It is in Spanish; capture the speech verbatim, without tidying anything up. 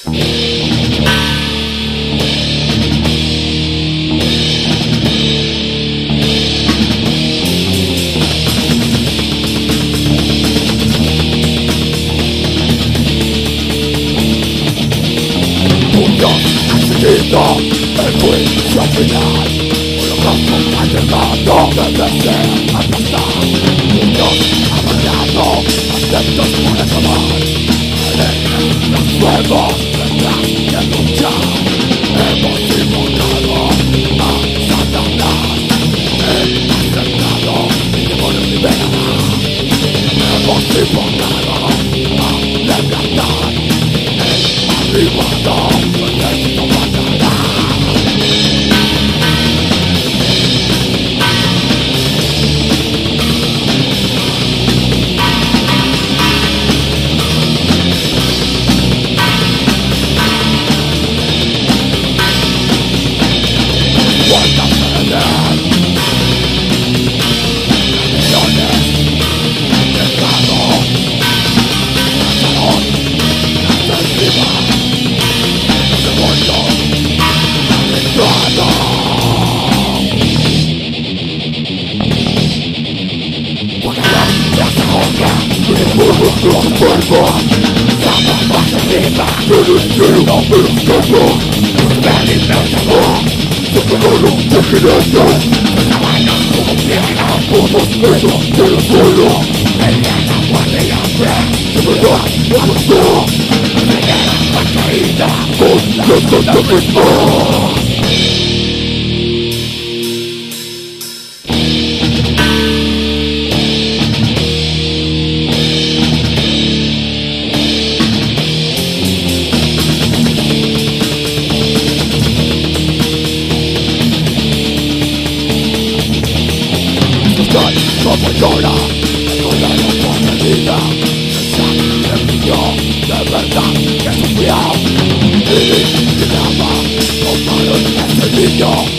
El juicio final, holocausto mallegado debe ser aplastado. Niños abandonados, aceptos por acabar. Alegres los nuevos tendrán que luchar. Hemos invocado a Satanás, el aceptado y demonio liberará. Hemos invocado a la libertad, el arribado del ejército matará. Los cuerpos, estamos más arriba. Pero el cielo me los cuerpos, la libertador. Porque no lo dejarán. La vaina como piedra, somos esos del suelo. Pelean la muerte y hambre, de verdad no pasó. Pelean la caída, con la santa misma. Como llora, llora la perdida. El niño de verdad que sufrió y tiraba los malos de ese niño.